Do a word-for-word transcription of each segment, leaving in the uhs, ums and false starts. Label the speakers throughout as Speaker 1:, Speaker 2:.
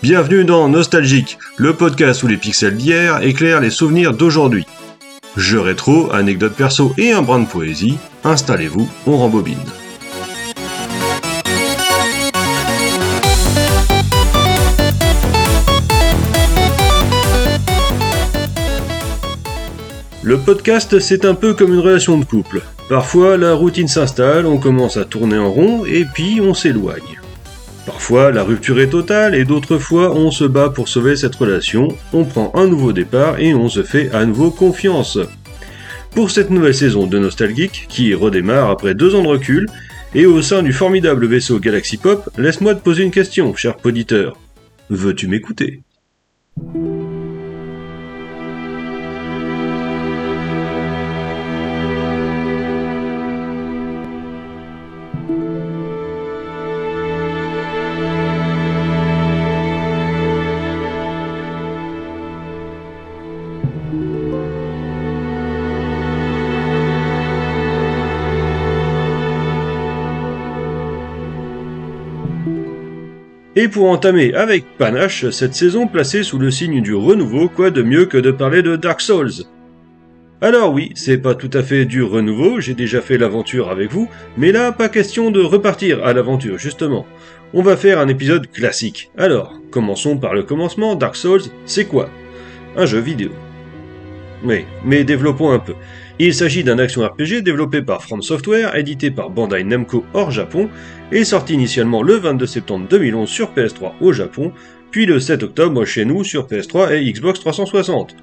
Speaker 1: Bienvenue dans Nostalgique, le podcast où les pixels d'hier éclairent les souvenirs d'aujourd'hui. Jeux rétro, anecdotes perso et un brin de poésie, installez-vous, on rembobine. Le podcast, c'est un peu comme une relation de couple. Parfois, la routine s'installe, on commence à tourner en rond et puis on s'éloigne. Parfois, la rupture est totale et d'autres fois, on se bat pour sauver cette relation, on prend un nouveau départ et on se fait à nouveau confiance. Pour cette nouvelle saison de Nostalgique, qui redémarre après deux ans de recul, et au sein du formidable vaisseau Galaxy Pop, laisse-moi te poser une question, cher poditeur. Veux-tu m'écouter ? Et pour entamer avec panache cette saison placée sous le signe du renouveau, quoi de mieux que de parler de Dark Souls ? Alors oui, c'est pas tout à fait du renouveau, j'ai déjà fait l'aventure avec vous, mais là, pas question de repartir à l'aventure, justement. On va faire un épisode classique. Alors, commençons par le commencement, Dark Souls, c'est quoi ? Un jeu vidéo. Oui, mais développons un peu. Il s'agit d'un action R P G développé par From Software, édité par Bandai Namco hors Japon, et sorti initialement le vingt-deux septembre deux mille onze sur P S trois au Japon, puis le sept octobre chez nous sur P S trois et Xbox trois cent soixante.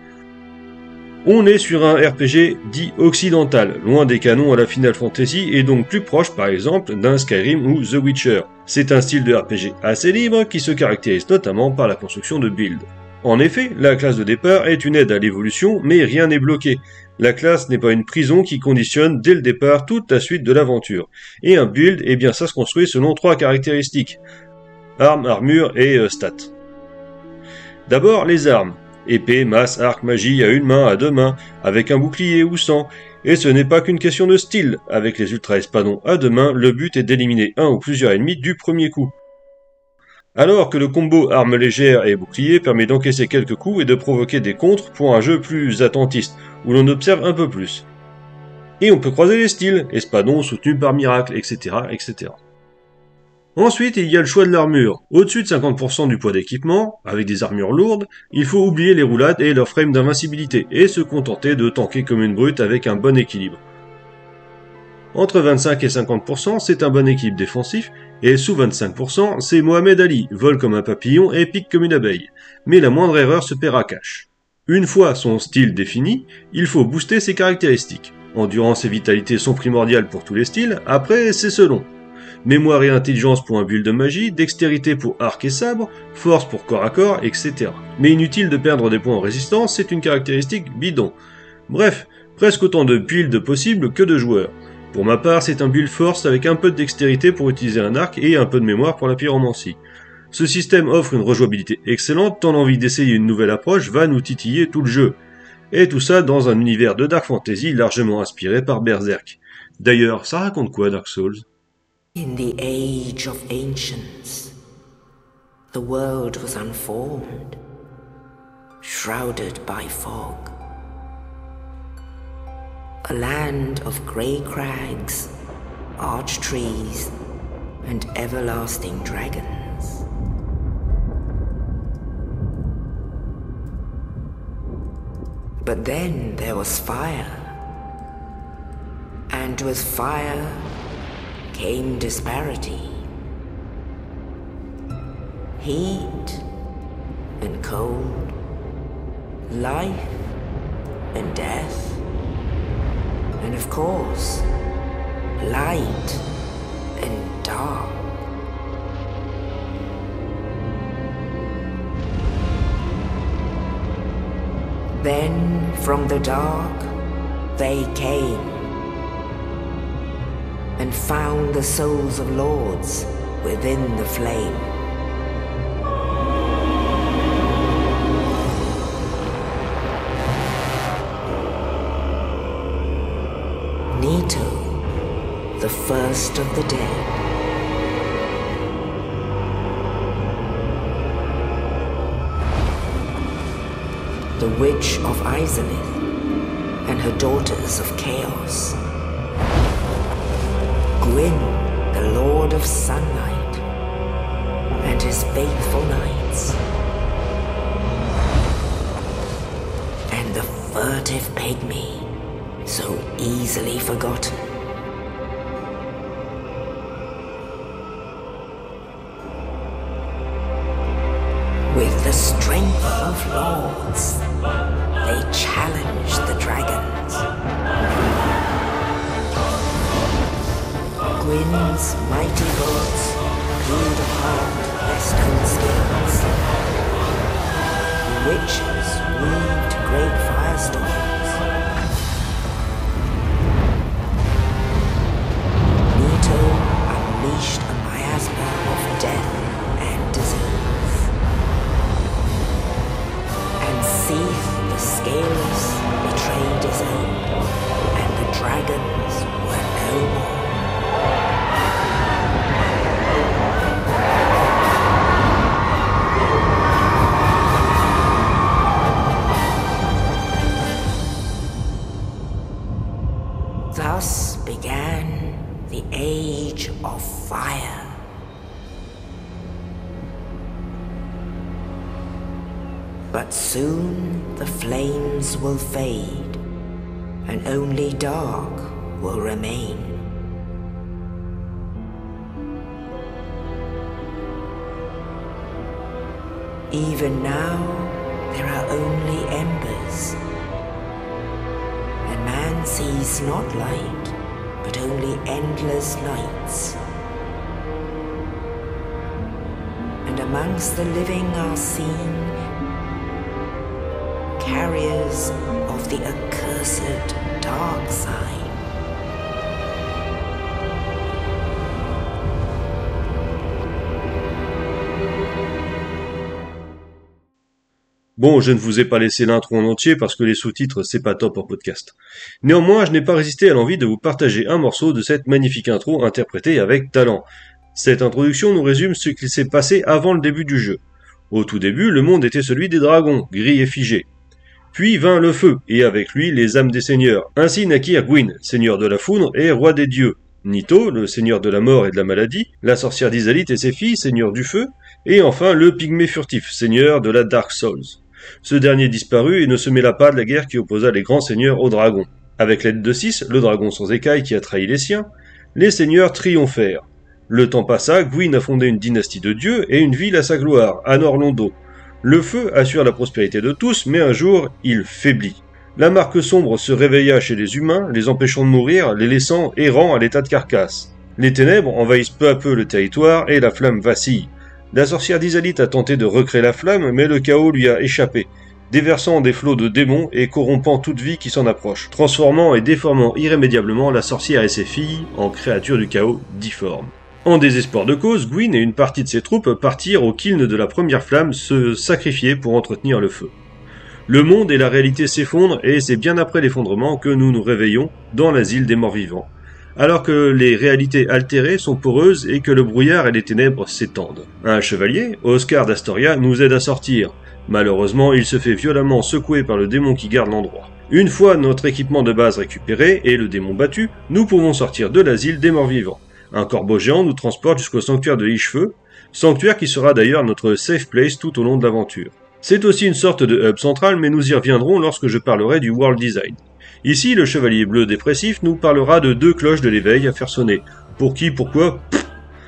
Speaker 1: On est sur un R P G dit occidental, loin des canons à la Final Fantasy et donc plus proche par exemple d'un Skyrim ou The Witcher. C'est un style de R P G assez libre qui se caractérise notamment par la construction de builds. En effet, la classe de départ est une aide à l'évolution, mais rien n'est bloqué. La classe n'est pas une prison qui conditionne dès le départ toute la suite de l'aventure. Et un build, eh bien ça se construit selon trois caractéristiques. Armes, armure et euh, stats. D'abord, les armes. Épée, masse, arc, magie à une main, à deux mains, avec un bouclier ou sans. Et ce n'est pas qu'une question de style. Avec les ultra espadons à deux mains, le but est d'éliminer un ou plusieurs ennemis du premier coup. Alors que le combo armes légères et bouclier permet d'encaisser quelques coups et de provoquer des contres pour un jeu plus attentiste, où l'on observe un peu plus. Et on peut croiser les styles, espadon soutenu par miracle, et cetera, et cetera. Ensuite, il y a le choix de l'armure. Au-dessus de cinquante pour cent du poids d'équipement, avec des armures lourdes, il faut oublier les roulades et leur frame d'invincibilité, et se contenter de tanker comme une brute avec un bon équilibre. Entre vingt-cinq et cinquante pour cent, c'est un bon équilibre défensif, et sous vingt-cinq pour cent, c'est Mohamed Ali, vole comme un papillon et pique comme une abeille. Mais la moindre erreur se paiera cash. Une fois son style défini, il faut booster ses caractéristiques. Endurance et vitalité sont primordiales pour tous les styles, après c'est selon. Mémoire et intelligence pour un build de magie, dextérité pour arc et sabre, force pour corps à corps, et cetera. Mais inutile de perdre des points en résistance, c'est une caractéristique bidon. Bref, presque autant de builds possibles que de joueurs. Pour ma part, c'est un build force avec un peu de dextérité pour utiliser un arc et un peu de mémoire pour la pyromancie. Ce système offre une rejouabilité excellente, tant l'envie d'essayer une nouvelle approche va nous titiller tout le jeu. Et tout ça dans un univers de Dark Fantasy largement inspiré par Berserk. D'ailleurs, ça raconte quoi Dark Souls ?
Speaker 2: In the age of ancients, the world was unformed, shrouded by fog. A land of grey crags, arch trees, and everlasting dragons. But then there was fire, and with fire came disparity. Heat and cold, life and death. And of course, light and dark. Then from the dark they came and found the souls of lords within the flame. Nito, the first of the dead. the Witch of Izalith, and her daughters of Chaos. Gwyn, the Lord of Sunlight, and his faithful knights. And the furtive pygmy, so easily forgotten. With the strength of lords, they challenged the dragons. Gwyn's mighty lords peeled apart their stone skills. The witches weaved great firestorms. Nito unleashed a miasma of death and disease. And Seath the Scaleless betrayed his own, and the dragons were no more. Thus began the Age of Fire. But soon the flames will fade, and only dark will remain. Even now, there are only embers. And man sees not light, but only endless nights. And amongst the living are seen carriers of the accursed dark side.
Speaker 1: Bon, je ne vous ai pas laissé l'intro en entier parce que les sous-titres c'est pas top en podcast. Néanmoins, je n'ai pas résisté à l'envie de vous partager un morceau de cette magnifique intro interprétée avec talent. Cette introduction nous résume ce qu'il s'est passé avant le début du jeu. Au tout début, le monde était celui des dragons, gris et figés. Puis vint le feu, et avec lui les âmes des seigneurs. Ainsi naquirent Gwyn, seigneur de la foudre et roi des dieux, Nito, le seigneur de la mort et de la maladie, la sorcière d'Izalith et ses filles, seigneurs du feu, et enfin le pygmée furtif, seigneur de la Dark Souls. Ce dernier disparut et ne se mêla pas de la guerre qui opposa les grands seigneurs aux dragons. Avec l'aide de Six, le dragon sans écailles qui a trahi les siens, les seigneurs triomphèrent. Le temps passa, Gwyn a fondé une dynastie de dieux et une ville à sa gloire, Anor Londo. Le feu assure la prospérité de tous, mais un jour, il faiblit. La marque sombre se réveilla chez les humains, les empêchant de mourir, les laissant errants à l'état de carcasse. Les ténèbres envahissent peu à peu le territoire et la flamme vacille. La sorcière d'Izalith a tenté de recréer la flamme, mais le chaos lui a échappé, déversant des flots de démons et corrompant toute vie qui s'en approche, transformant et déformant irrémédiablement la sorcière et ses filles en créatures du chaos difformes. En désespoir de cause, Gwyn et une partie de ses troupes partirent au kiln de la première flamme se sacrifier pour entretenir le feu. Le monde et la réalité s'effondrent et c'est bien après l'effondrement que nous nous réveillons dans l'asile des morts-vivants, alors que les réalités altérées sont poreuses et que le brouillard et les ténèbres s'étendent. Un chevalier, Oscar d'Astoria, nous aide à sortir. Malheureusement, il se fait violemment secouer par le démon qui garde l'endroit. Une fois notre équipement de base récupéré et le démon battu, nous pouvons sortir de l'asile des morts-vivants. Un corbeau géant nous transporte jusqu'au sanctuaire de Lichefeu, sanctuaire qui sera d'ailleurs notre safe place tout au long de l'aventure. C'est aussi une sorte de hub central, mais nous y reviendrons lorsque je parlerai du world design. Ici, le chevalier bleu dépressif nous parlera de deux cloches de l'éveil à faire sonner. Pour qui, pourquoi? Pff.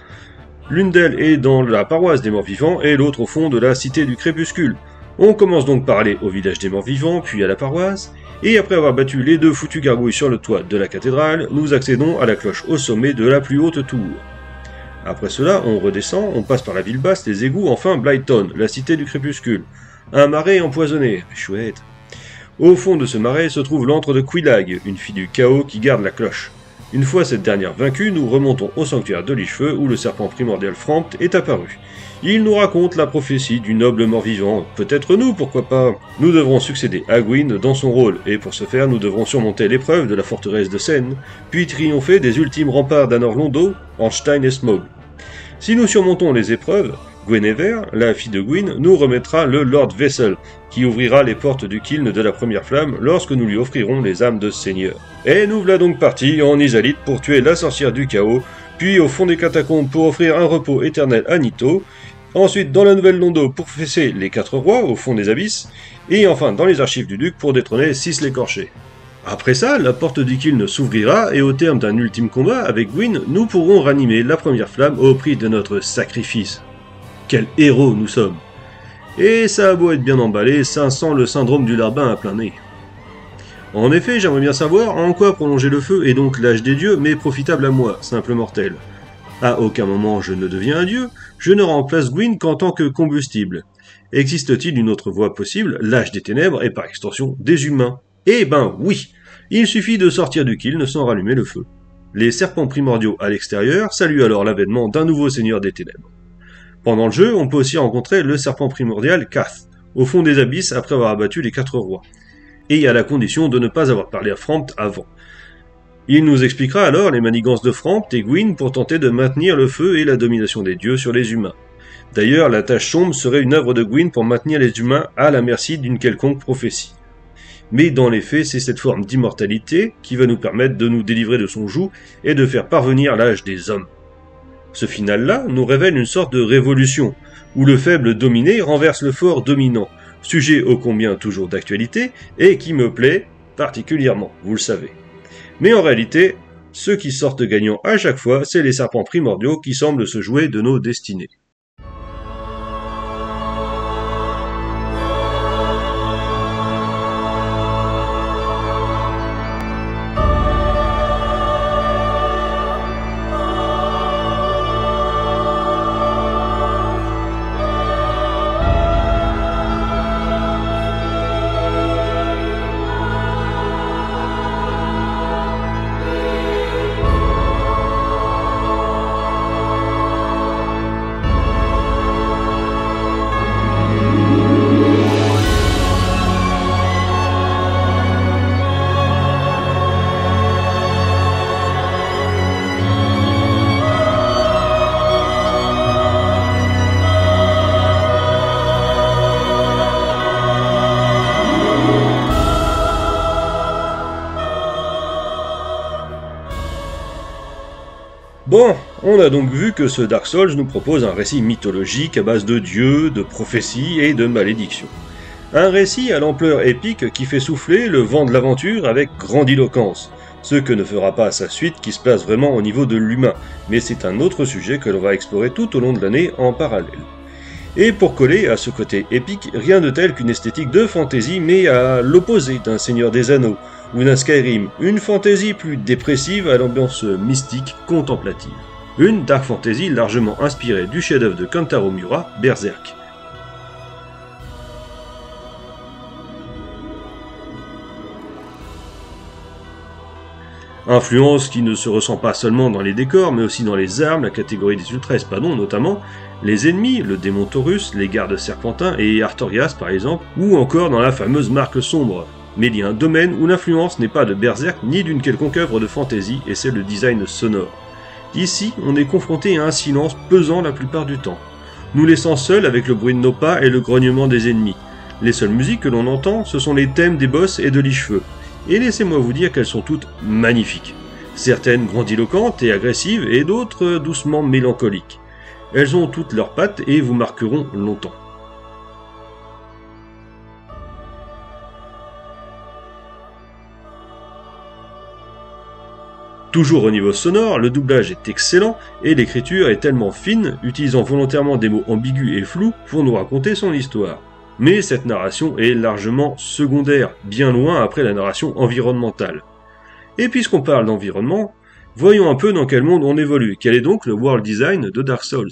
Speaker 1: L'une d'elles est dans la paroisse des morts-vivants et l'autre au fond de la cité du crépuscule. On commence donc par aller au village des morts-vivants, puis à la paroisse, et après avoir battu les deux foutus gargouilles sur le toit de la cathédrale, nous accédons à la cloche au sommet de la plus haute tour. Après cela, on redescend, on passe par la ville basse, les égouts, enfin Blyton, la cité du crépuscule. Un marais empoisonné, chouette. Au fond de ce marais se trouve l'antre de Quillag, une fille du chaos qui garde la cloche. Une fois cette dernière vaincue, nous remontons au sanctuaire de Lichefeu où le serpent primordial Frampt est apparu. Il nous raconte la prophétie du noble mort-vivant, peut-être nous, pourquoi pas. Nous devrons succéder à Gwyn dans son rôle, et pour ce faire nous devrons surmonter l'épreuve de la forteresse de Seine, puis triompher des ultimes remparts d'Anor Londo, Ornstein et Smaug. Si nous surmontons les épreuves, Guinevere, la fille de Gwyn, nous remettra le Lord Vessel, qui ouvrira les portes du Kiln de la première flamme lorsque nous lui offrirons les âmes de seigneur. Et nous voilà donc partis en Isalith pour tuer la sorcière du chaos, puis au fond des catacombes pour offrir un repos éternel à Nito, ensuite dans la Nouvelle Londo pour fesser les quatre rois au fond des abysses, et enfin dans les archives du duc pour détrôner Six l'écorché. Après ça, la porte du Kiln s'ouvrira et au terme d'un ultime combat avec Gwyn, nous pourrons ranimer la première flamme au prix de notre sacrifice. Quels héros nous sommes! Et ça a beau être bien emballé, ça sent le syndrome du larbin à plein nez. En effet, j'aimerais bien savoir en quoi prolonger le feu et donc l'âge des dieux m'est profitable à moi, simple mortel. À aucun moment je ne deviens un dieu, je ne remplace Gwyn qu'en tant que combustible. Existe-t-il une autre voie possible, l'âge des ténèbres et par extension des humains? Eh ben oui! Il suffit de sortir du Kiln sans rallumer le feu. Les serpents primordiaux à l'extérieur saluent alors l'avènement d'un nouveau seigneur des ténèbres. Pendant le jeu, on peut aussi rencontrer le serpent primordial Kath, au fond des abysses après avoir abattu les quatre rois. Et à la condition de ne pas avoir parlé à Frampt avant. Il nous expliquera alors les manigances de Frampt et Gwyn pour tenter de maintenir le feu et la domination des dieux sur les humains. D'ailleurs, la tâche sombre serait une œuvre de Gwyn pour maintenir les humains à la merci d'une quelconque prophétie. Mais dans les faits, c'est cette forme d'immortalité qui va nous permettre de nous délivrer de son joug et de faire parvenir l'âge des hommes. Ce final-là nous révèle une sorte de révolution, où le faible dominé renverse le fort dominant, sujet ô combien toujours d'actualité, et qui me plaît particulièrement, vous le savez. Mais en réalité, ceux qui sortent gagnants à chaque fois, c'est les serpents primordiaux qui semblent se jouer de nos destinées. Bon, on a donc vu que ce Dark Souls nous propose un récit mythologique à base de dieux, de prophéties et de malédictions. Un récit à l'ampleur épique qui fait souffler le vent de l'aventure avec grandiloquence, ce que ne fera pas sa suite qui se place vraiment au niveau de l'humain, mais c'est un autre sujet que l'on va explorer tout au long de l'année en parallèle. Et pour coller à ce côté épique, rien de tel qu'une esthétique de fantasy mais à l'opposé d'un Seigneur des Anneaux, ou d'un Skyrim, une fantasy plus dépressive à l'ambiance mystique contemplative. Une dark fantasy largement inspirée du chef-d'œuvre de Kentaro Miura, Berserk. Influence qui ne se ressent pas seulement dans les décors, mais aussi dans les armes, la catégorie des ultra-espadons notamment, les ennemis, le démon Taurus, les gardes serpentins et Artorias par exemple, ou encore dans la fameuse marque sombre. Mais il y a un domaine où l'influence n'est pas de Berserk ni d'une quelconque œuvre de fantasy, et c'est le design sonore. Ici, on est confronté à un silence pesant la plupart du temps, nous laissant seuls avec le bruit de nos pas et le grognement des ennemis. Les seules musiques que l'on entend, ce sont les thèmes des boss et de l'Icheveux. Et laissez-moi vous dire qu'elles sont toutes magnifiques. Certaines grandiloquentes et agressives, et d'autres doucement mélancoliques. Elles ont toutes leurs pattes et vous marqueront longtemps. Toujours au niveau sonore, le doublage est excellent et l'écriture est tellement fine, utilisant volontairement des mots ambigus et flous pour nous raconter son histoire. Mais cette narration est largement secondaire, bien loin après la narration environnementale. Et puisqu'on parle d'environnement, voyons un peu dans quel monde on évolue, quel est donc le world design de Dark Souls.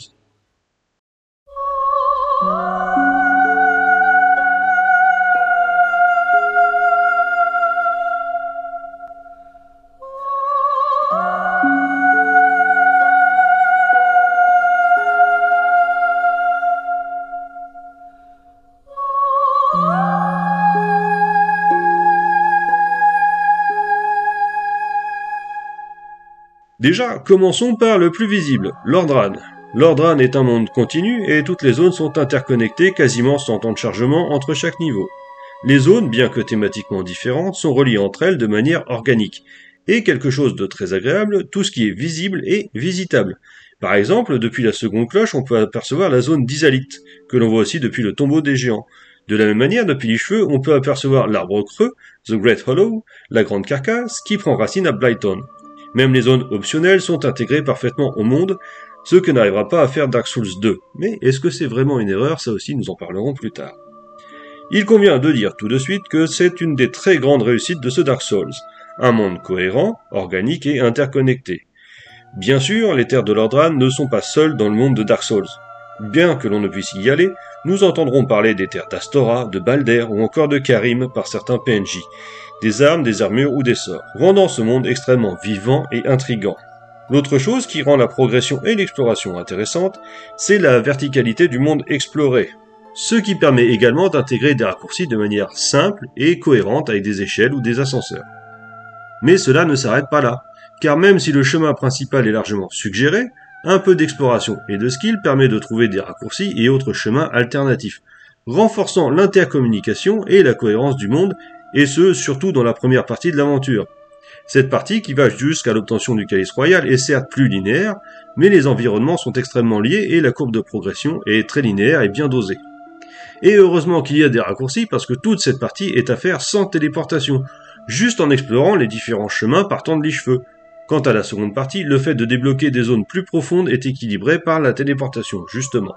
Speaker 1: Déjà, commençons par le plus visible, Lordran. Lordran est un monde continu et toutes les zones sont interconnectées quasiment sans temps de chargement entre chaque niveau. Les zones, bien que thématiquement différentes, sont reliées entre elles de manière organique. Et quelque chose de très agréable, tout ce qui est visible est visitable. Par exemple, depuis la seconde cloche, on peut apercevoir la zone d'Izalith, que l'on voit aussi depuis le tombeau des géants. De la même manière, depuis les cheveux, on peut apercevoir l'arbre creux, The Great Hollow, la grande carcasse, qui prend racine à Blyton. Même les zones optionnelles sont intégrées parfaitement au monde, ce que n'arrivera pas à faire Dark Souls deux. Mais est-ce que c'est vraiment une erreur? Ça aussi, nous en parlerons plus tard. Il convient de dire tout de suite que c'est une des très grandes réussites de ce Dark Souls. Un monde cohérent, organique et interconnecté. Bien sûr, les terres de Lordran ne sont pas seules dans le monde de Dark Souls. Bien que l'on ne puisse y aller, nous entendrons parler des terres d'Astora, de Balder ou encore de Karim par certains P N J, des armes, des armures ou des sorts, rendant ce monde extrêmement vivant et intrigant. L'autre chose qui rend la progression et l'exploration intéressantes, c'est la verticalité du monde exploré, ce qui permet également d'intégrer des raccourcis de manière simple et cohérente avec des échelles ou des ascenseurs. Mais cela ne s'arrête pas là, car même si le chemin principal est largement suggéré, un peu d'exploration et de skill permet de trouver des raccourcis et autres chemins alternatifs, renforçant l'intercommunication et la cohérence du monde, et ce, surtout dans la première partie de l'aventure. Cette partie, qui va jusqu'à l'obtention du calice royal, est certes plus linéaire, mais les environnements sont extrêmement liés et la courbe de progression est très linéaire et bien dosée. Et heureusement qu'il y a des raccourcis parce que toute cette partie est à faire sans téléportation, juste en explorant les différents chemins partant de l'Icheveux. Quant à la seconde partie, le fait de débloquer des zones plus profondes est équilibré par la téléportation, justement.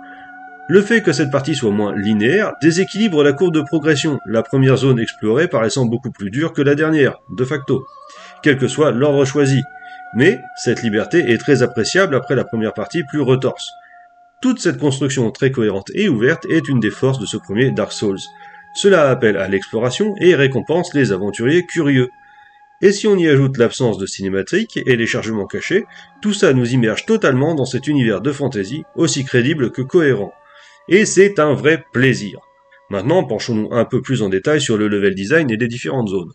Speaker 1: Le fait que cette partie soit moins linéaire déséquilibre la courbe de progression, la première zone explorée paraissant beaucoup plus dure que la dernière, de facto, quel que soit l'ordre choisi. Mais cette liberté est très appréciable après la première partie plus retorse. Toute cette construction très cohérente et ouverte est une des forces de ce premier Dark Souls. Cela appelle à l'exploration et récompense les aventuriers curieux. Et si on y ajoute l'absence de cinématique et les chargements cachés, tout ça nous immerge totalement dans cet univers de fantasy, aussi crédible que cohérent. Et c'est un vrai plaisir. Maintenant, penchons-nous un peu plus en détail sur le level design et les différentes zones.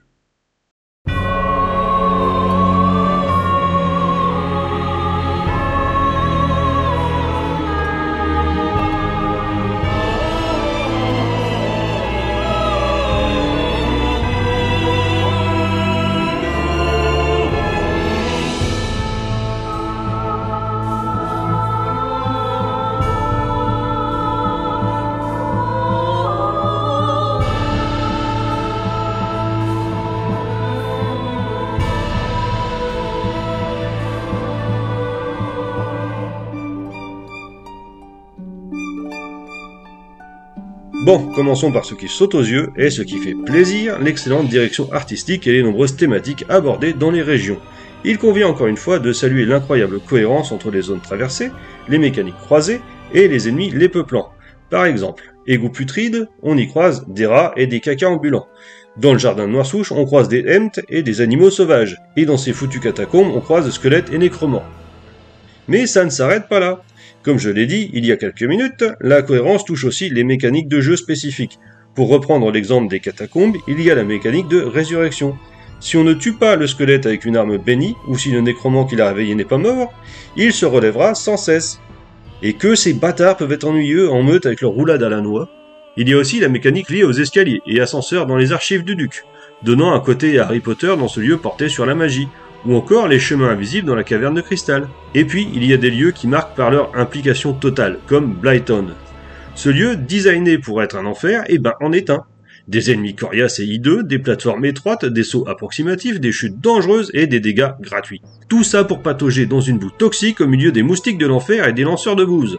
Speaker 1: Bon, commençons par ce qui saute aux yeux et ce qui fait plaisir, l'excellente direction artistique et les nombreuses thématiques abordées dans les régions. Il convient encore une fois de saluer l'incroyable cohérence entre les zones traversées, les mécaniques croisées et les ennemis les peuplant. Par exemple, égout putride, on y croise des rats et des cacas ambulants. Dans le jardin de Noirsouche, on croise des hempt et des animaux sauvages. Et dans ces foutues catacombes, on croise squelettes et nécromants. Mais ça ne s'arrête pas là. Comme je l'ai dit il y a quelques minutes, la cohérence touche aussi les mécaniques de jeu spécifiques. Pour reprendre l'exemple des catacombes, il y a la mécanique de résurrection. Si on ne tue pas le squelette avec une arme bénie, ou si le nécromant qui l'a réveillé n'est pas mort, il se relèvera sans cesse. Et que ces bâtards peuvent être ennuyeux en meute avec leur roulade à la noix. Il y a aussi la mécanique liée aux escaliers et ascenseurs dans les archives du duc, donnant un côté Harry Potter dans ce lieu porté sur la magie, ou encore les chemins invisibles dans la caverne de cristal. Et puis, il y a des lieux qui marquent par leur implication totale, comme Blyton. Ce lieu, designé pour être un enfer, eh ben en est un. Des ennemis coriaces et hideux, des plateformes étroites, des sauts approximatifs, des chutes dangereuses et des dégâts gratuits. Tout ça pour patauger dans une boue toxique au milieu des moustiques de l'enfer et des lanceurs de bouse.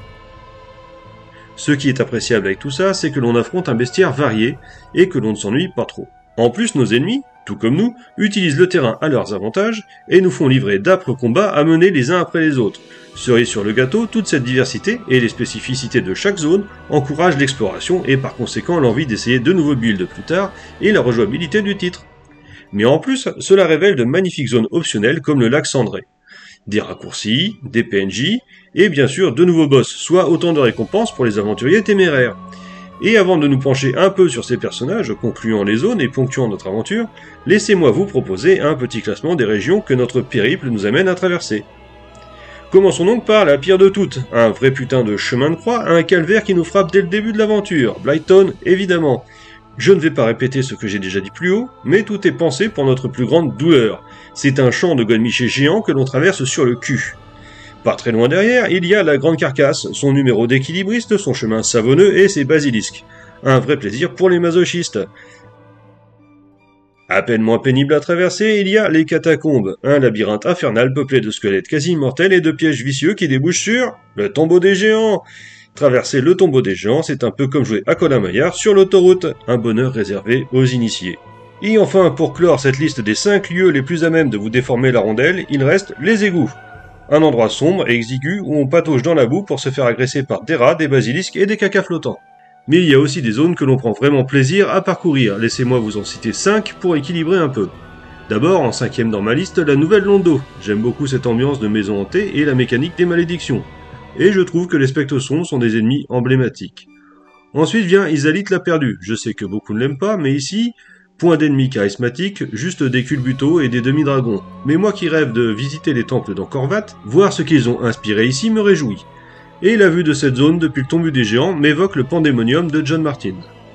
Speaker 1: Ce qui est appréciable avec tout ça, c'est que l'on affronte un bestiaire varié et que l'on ne s'ennuie pas trop. En plus, nos ennemis, tout comme nous, utilisent le terrain à leurs avantages et nous font livrer d'âpres combats à mener les uns après les autres. Cerise sur le gâteau, toute cette diversité et les spécificités de chaque zone encouragent l'exploration et par conséquent l'envie d'essayer de nouveaux builds plus tard et la rejouabilité du titre. Mais en plus, cela révèle de magnifiques zones optionnelles comme le lac cendré. Des raccourcis, des P N J et bien sûr de nouveaux boss, soit autant de récompenses pour les aventuriers téméraires. Et avant de nous pencher un peu sur ces personnages, concluant les zones et ponctuant notre aventure, laissez-moi vous proposer un petit classement des régions que notre périple nous amène à traverser. Commençons donc par la pire de toutes, un vrai putain de chemin de croix, un calvaire qui nous frappe dès le début de l'aventure, Blyton évidemment. Je ne vais pas répéter ce que j'ai déjà dit plus haut, mais tout est pensé pour notre plus grande douleur. C'est un champ de godemiché géant que l'on traverse sur le cul. Pas très loin derrière, il y a la grande carcasse, son numéro d'équilibriste, son chemin savonneux et ses basilisques. Un vrai plaisir pour les masochistes. À peine moins pénible à traverser, il y a les catacombes, un labyrinthe infernal peuplé de squelettes quasi immortels et de pièges vicieux qui débouchent sur le tombeau des géants. Traverser le tombeau des géants, c'est un peu comme jouer à Colin Maillard sur l'autoroute, un bonheur réservé aux initiés. Et enfin, pour clore cette liste des cinq lieux les plus à même de vous déformer la rondelle, il reste les égouts. Un endroit sombre et exigu où on patauge dans la boue pour se faire agresser par des rats, des basilisques et des cacas flottants. Mais il y a aussi des zones que l'on prend vraiment plaisir à parcourir, laissez-moi vous en citer cinq pour équilibrer un peu. D'abord, en cinquième dans ma liste, la nouvelle Londo. J'aime beaucoup cette ambiance de maison hantée et la mécanique des malédictions. Et je trouve que les spectres-sons sont des ennemis emblématiques. Ensuite vient Izalith la perdue. Je sais que beaucoup ne l'aiment pas, mais ici, point d'ennemis charismatiques, juste des culbutos et des demi-dragons. Mais moi qui rêve de visiter les temples d'Angkor-Wat, voir ce qu'ils ont inspiré ici me réjouit. Et la vue de cette zone depuis le tombeau des géants m'évoque le Pandémonium de John Martin.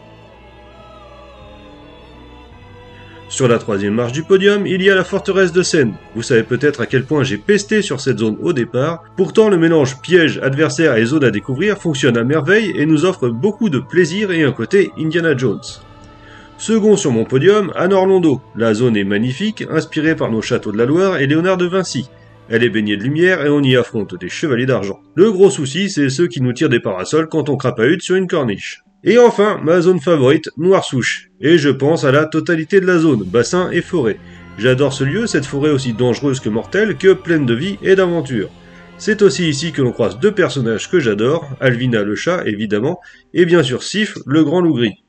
Speaker 1: Sur la troisième marche du podium, il y a la forteresse de Sen. Vous savez peut-être à quel point j'ai pesté sur cette zone au départ, pourtant le mélange piège, adversaire et zone à découvrir fonctionne à merveille et nous offre beaucoup de plaisir et un côté Indiana Jones. Second sur mon podium, Anor Londo. La zone est magnifique, inspirée par nos châteaux de la Loire et Léonard de Vinci. Elle est baignée de lumière et on y affronte des chevaliers d'argent. Le gros souci, c'est ceux qui nous tirent des parasols quand on crapahute sur une corniche. Et enfin, ma zone favorite, Noir-Souche. Et je pense à la totalité de la zone, bassin et forêt. J'adore ce lieu, cette forêt aussi dangereuse que mortelle, que pleine de vie et d'aventure. C'est aussi ici que l'on croise deux personnages que j'adore, Alvina le chat évidemment, et bien sûr Sif, le grand loup gris.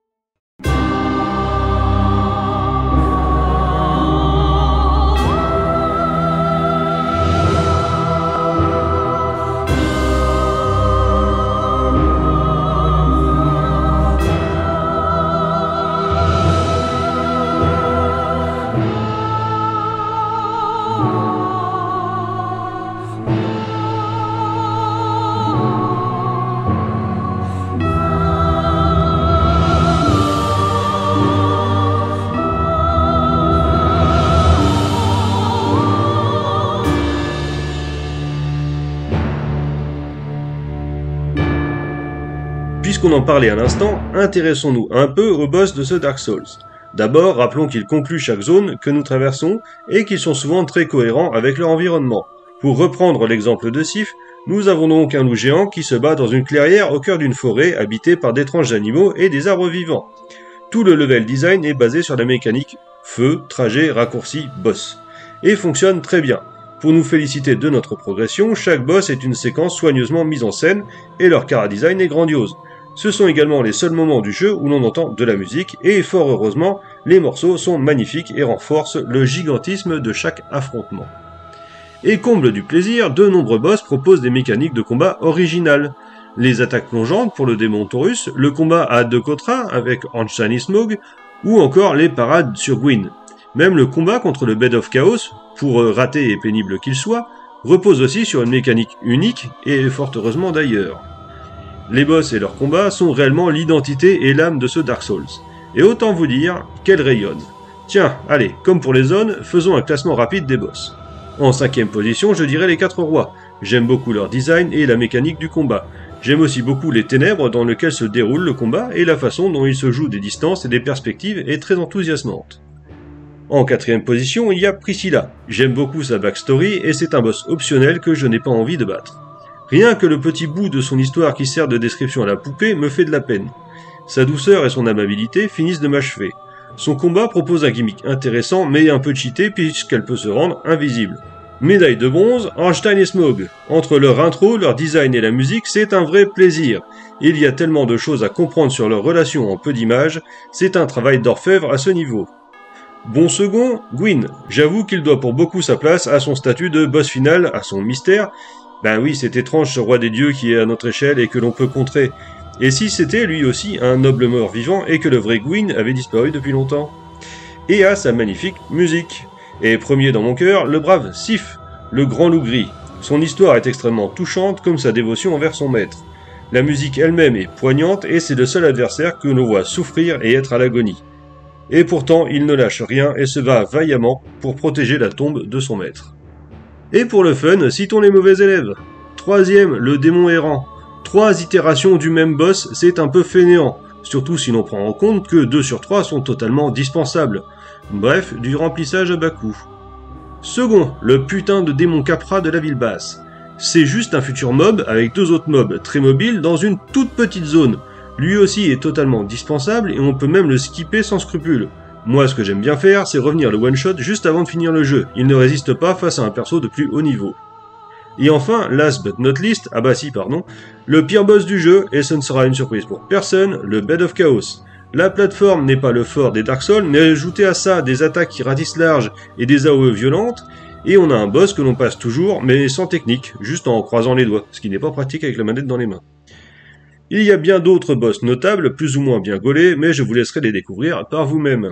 Speaker 1: Puisqu'on en parlait à l'instant, intéressons-nous un peu aux boss de ce Dark Souls. D'abord, rappelons qu'ils concluent chaque zone que nous traversons et qu'ils sont souvent très cohérents avec leur environnement. Pour reprendre l'exemple de Sif, nous avons donc un loup géant qui se bat dans une clairière au cœur d'une forêt habitée par d'étranges animaux et des arbres vivants. Tout le level design est basé sur la mécanique feu, trajet, raccourci, boss, et fonctionne très bien. Pour nous féliciter de notre progression, chaque boss est une séquence soigneusement mise en scène et leur chara-design est grandiose. Ce sont également les seuls moments du jeu où l'on entend de la musique, et fort heureusement, les morceaux sont magnifiques et renforcent le gigantisme de chaque affrontement. Et comble du plaisir, de nombreux boss proposent des mécaniques de combat originales. Les attaques plongeantes pour le démon Taurus, le combat à deux Kotra avec Einstein et Smaug, ou encore les parades sur Gwyn. Même le combat contre le Bed of Chaos, pour raté et pénible qu'il soit, repose aussi sur une mécanique unique, et fort heureusement d'ailleurs. Les boss et leurs combats sont réellement l'identité et l'âme de ce Dark Souls. Et autant vous dire qu'elle rayonne. Tiens, allez, comme pour les zones, faisons un classement rapide des boss. En cinquième position, je dirais les quatre rois. J'aime beaucoup leur design et la mécanique du combat. J'aime aussi beaucoup les ténèbres dans lesquelles se déroule le combat et la façon dont il se joue des distances et des perspectives est très enthousiasmante. En quatrième position, il y a Priscilla. J'aime beaucoup sa backstory et c'est un boss optionnel que je n'ai pas envie de battre. Rien que le petit bout de son histoire qui sert de description à la poupée me fait de la peine. Sa douceur et son amabilité finissent de m'achever. Son combat propose un gimmick intéressant mais un peu cheaté puisqu'elle peut se rendre invisible. Médaille de bronze, Einstein et Smaug. Entre leur intro, leur design et la musique, c'est un vrai plaisir. Il y a tellement de choses à comprendre sur leur relation en peu d'images, c'est un travail d'orfèvre à ce niveau. Bon second, Gwyn. J'avoue qu'il doit pour beaucoup sa place à son statut de boss final, à son mystère. Ben oui, c'est étrange ce roi des dieux qui est à notre échelle et que l'on peut contrer. Et si c'était lui aussi un noble mort-vivant et que le vrai Gwyn avait disparu depuis longtemps. Et à sa magnifique musique. Et premier dans mon cœur, le brave Sif, le grand loup gris. Son histoire est extrêmement touchante comme sa dévotion envers son maître. La musique elle-même est poignante et c'est le seul adversaire que l'on voit souffrir et être à l'agonie. Et pourtant, il ne lâche rien et se bat vaillamment pour protéger la tombe de son maître. Et pour le fun, citons les mauvais élèves. Troisième, le démon errant. Trois itérations du même boss, c'est un peu fainéant, surtout si l'on prend en compte que deux sur trois sont totalement dispensables. Bref, du remplissage à bas coût. Second, le putain de démon Capra de la ville basse. C'est juste un futur mob avec deux autres mobs très mobiles dans une toute petite zone. Lui aussi est totalement dispensable et on peut même le skipper sans scrupule. Moi, ce que j'aime bien faire, c'est revenir le one-shot juste avant de finir le jeu. Il ne résiste pas face à un perso de plus haut niveau. Et enfin, last but not least, ah bah si, pardon, le pire boss du jeu, et ce ne sera une surprise pour personne, le Bed of Chaos. La plateforme n'est pas le fort des Dark Souls, mais ajouté à ça des attaques qui ratissent large et des A O E violentes, et on a un boss que l'on passe toujours, mais sans technique, juste en croisant les doigts, ce qui n'est pas pratique avec la manette dans les mains. Il y a bien d'autres boss notables, plus ou moins bien gaulés, mais je vous laisserai les découvrir par vous-même.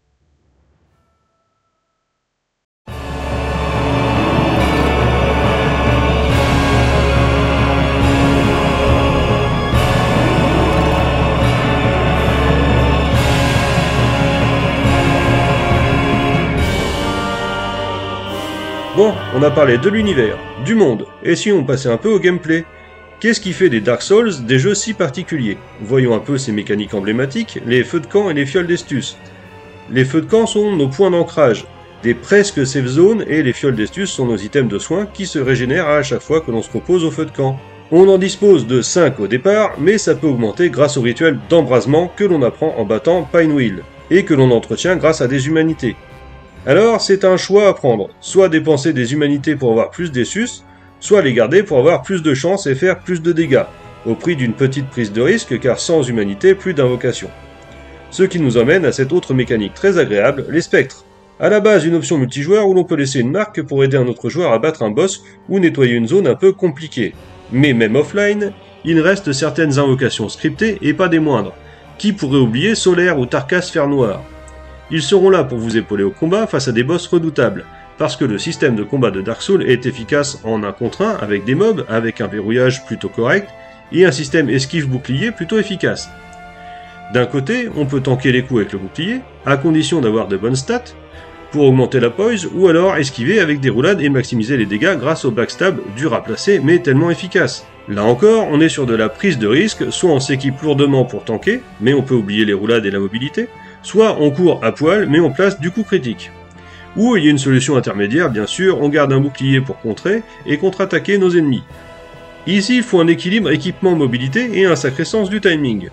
Speaker 1: Bon, on a parlé de l'univers, du monde, et si on passait un peu au gameplay? Qu'est-ce qui fait des Dark Souls des jeux si particuliers? Voyons un peu ces mécaniques emblématiques, les feux de camp et les fioles d'estus. Les feux de camp sont nos points d'ancrage, des presque safe zones, et les fioles d'estus sont nos items de soins qui se régénèrent à chaque fois que l'on se propose au feu de camp. On en dispose de cinq au départ, mais ça peut augmenter grâce au rituel d'embrasement que l'on apprend en battant Pinewheel, et que l'on entretient grâce à des humanités. Alors, c'est un choix à prendre, soit dépenser des humanités pour avoir plus d'essus, soit les garder pour avoir plus de chance et faire plus de dégâts, au prix d'une petite prise de risque car sans humanité, plus d'invocation. Ce qui nous emmène à cette autre mécanique très agréable, les spectres. À la base, une option multijoueur où l'on peut laisser une marque pour aider un autre joueur à battre un boss ou nettoyer une zone un peu compliquée. Mais même offline, il reste certaines invocations scriptées et pas des moindres. Qui pourrait oublier Solaire ou Tarkas Fer Noir? Ils seront là pour vous épauler au combat face à des boss redoutables, parce que le système de combat de Dark Souls est efficace en un contre un avec des mobs, avec un verrouillage plutôt correct, et un système esquive-bouclier plutôt efficace. D'un côté, on peut tanker les coups avec le bouclier, à condition d'avoir de bonnes stats, pour augmenter la poise, ou alors esquiver avec des roulades et maximiser les dégâts grâce au backstab dur à placer mais tellement efficace. Là encore, on est sur de la prise de risque, soit on s'équipe lourdement pour tanker, mais on peut oublier les roulades et la mobilité, soit on court à poil mais on place du coup critique. Ou il y a une solution intermédiaire, bien sûr, on garde un bouclier pour contrer et contre-attaquer nos ennemis. Ici, il faut un équilibre équipement-mobilité et un sacré sens du timing.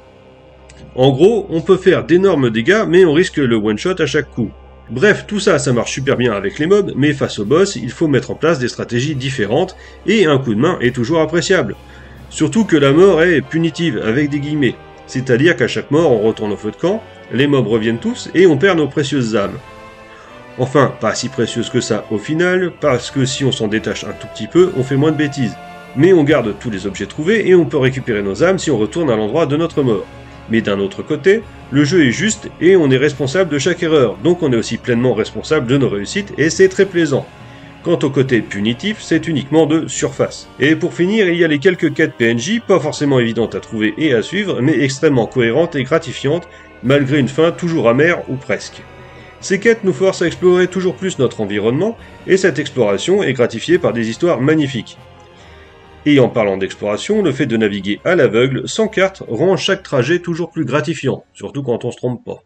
Speaker 1: En gros, on peut faire d'énormes dégâts mais on risque le one-shot à chaque coup. Bref, tout ça, ça marche super bien avec les mobs, mais face au boss, il faut mettre en place des stratégies différentes et un coup de main est toujours appréciable. Surtout que la mort est punitive, avec des guillemets. C'est-à-dire qu'à chaque mort, on retourne au feu de camp, les mobs reviennent tous et on perd nos précieuses âmes. Enfin, pas si précieuses que ça au final, parce que si on s'en détache un tout petit peu, on fait moins de bêtises. Mais on garde tous les objets trouvés et on peut récupérer nos âmes si on retourne à l'endroit de notre mort. Mais d'un autre côté, le jeu est juste et on est responsable de chaque erreur, donc on est aussi pleinement responsable de nos réussites et c'est très plaisant. Quant au côté punitif, c'est uniquement de surface. Et pour finir, il y a les quelques quêtes P N J, pas forcément évidentes à trouver et à suivre, mais extrêmement cohérentes et gratifiantes, malgré une fin toujours amère ou presque. Ces quêtes nous forcent à explorer toujours plus notre environnement, et cette exploration est gratifiée par des histoires magnifiques. Et en parlant d'exploration, le fait de naviguer à l'aveugle, sans carte, rend chaque trajet toujours plus gratifiant, surtout quand on se trompe pas.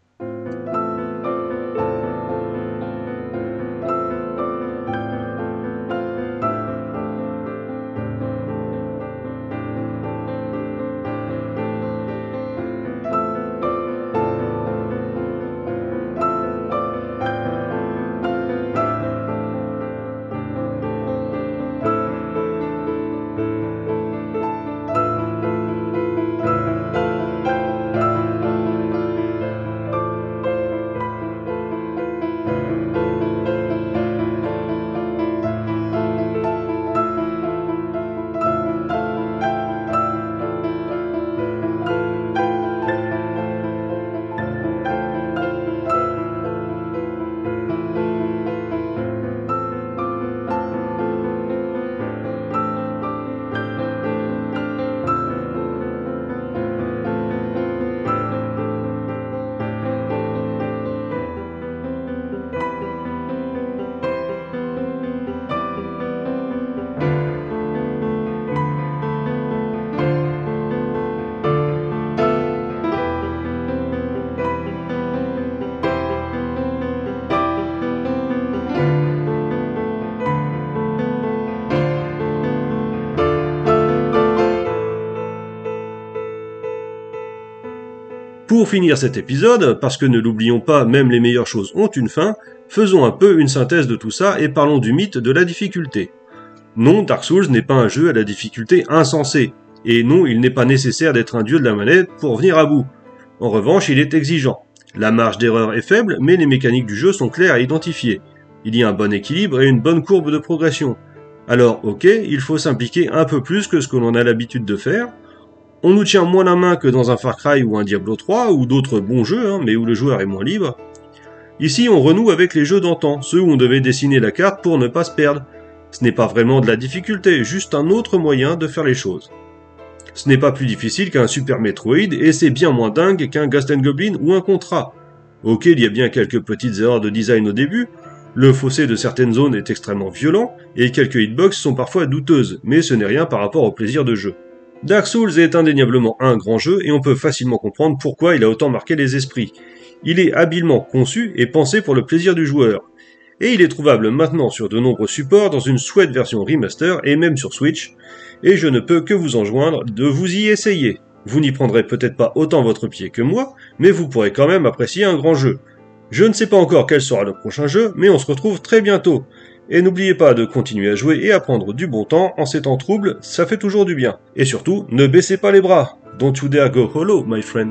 Speaker 1: Pour finir cet épisode, parce que ne l'oublions pas, même les meilleures choses ont une fin, faisons un peu une synthèse de tout ça et parlons du mythe de la difficulté. Non, Dark Souls n'est pas un jeu à la difficulté insensée, et non, il n'est pas nécessaire d'être un dieu de la manette pour venir à bout. En revanche, il est exigeant. La marge d'erreur est faible, mais les mécaniques du jeu sont claires à identifier. Il y a un bon équilibre et une bonne courbe de progression. Alors ok, il faut s'impliquer un peu plus que ce que l'on a l'habitude de faire. On nous tient moins la main que dans un Far Cry ou un Diablo trois, ou d'autres bons jeux, hein, mais où le joueur est moins libre. Ici, on renoue avec les jeux d'antan, ceux où on devait dessiner la carte pour ne pas se perdre. Ce n'est pas vraiment de la difficulté, juste un autre moyen de faire les choses. Ce n'est pas plus difficile qu'un Super Metroid, et c'est bien moins dingue qu'un Ghost and Goblin ou un Contra. Ok, il y a bien quelques petites erreurs de design au début, le fossé de certaines zones est extrêmement violent, et quelques hitbox sont parfois douteuses, mais ce n'est rien par rapport au plaisir de jeu. Dark Souls est indéniablement un grand jeu, et on peut facilement comprendre pourquoi il a autant marqué les esprits. Il est habilement conçu et pensé pour le plaisir du joueur. Et il est trouvable maintenant sur de nombreux supports dans une chouette version remaster et même sur Switch, et je ne peux que vous enjoindre de vous y essayer. Vous n'y prendrez peut-être pas autant votre pied que moi, mais vous pourrez quand même apprécier un grand jeu. Je ne sais pas encore quel sera le prochain jeu, mais on se retrouve très bientôt. Et n'oubliez pas de continuer à jouer et à prendre du bon temps en ces temps troubles, ça fait toujours du bien. Et surtout, ne baissez pas les bras. Don't you dare go hollow, my friend.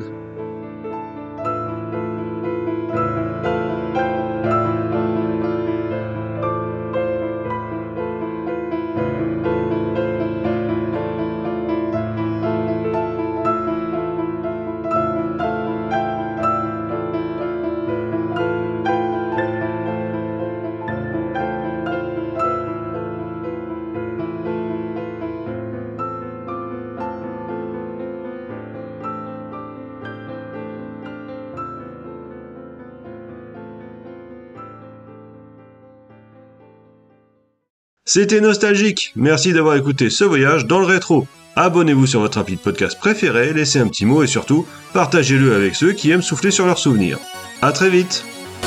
Speaker 1: C'était nostalgique, merci d'avoir écouté ce voyage dans le rétro. Abonnez-vous sur votre appli de podcast préféré, laissez un petit mot et surtout, partagez-le avec ceux qui aiment souffler sur leurs souvenirs. À très vite.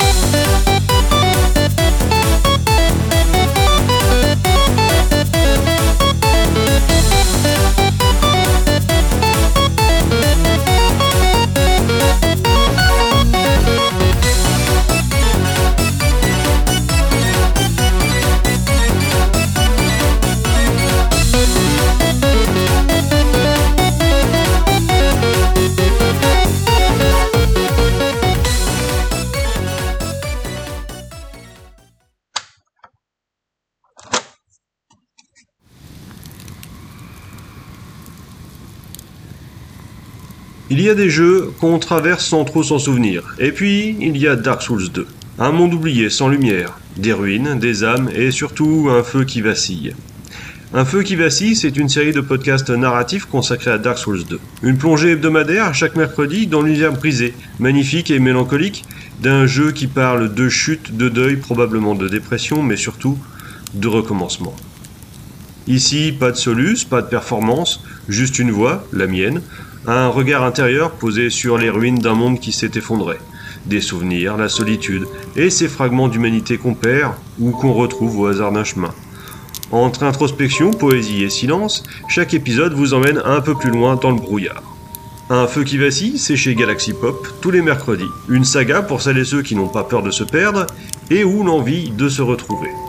Speaker 1: Il y a des jeux qu'on traverse sans trop s'en souvenir, et puis il y a Dark Souls deux. Un monde oublié sans lumière, des ruines, des âmes et surtout un feu qui vacille. Un feu qui vacille, c'est une série de podcasts narratifs consacrés à Dark Souls deux. Une plongée hebdomadaire chaque mercredi dans l'univers brisé, magnifique et mélancolique, d'un jeu qui parle de chute, de deuil, probablement de dépression, mais surtout de recommencement. Ici, pas de solus, pas de performance, juste une voix, la mienne, un regard intérieur posé sur les ruines d'un monde qui s'est effondré, des souvenirs, la solitude et ces fragments d'humanité qu'on perd ou qu'on retrouve au hasard d'un chemin. Entre introspection, poésie et silence, chaque épisode vous emmène un peu plus loin dans le brouillard. Un feu qui vacille, c'est chez Galaxy Pop, tous les mercredis. Une saga pour celles et ceux qui n'ont pas peur de se perdre et ou l'envie de se retrouver.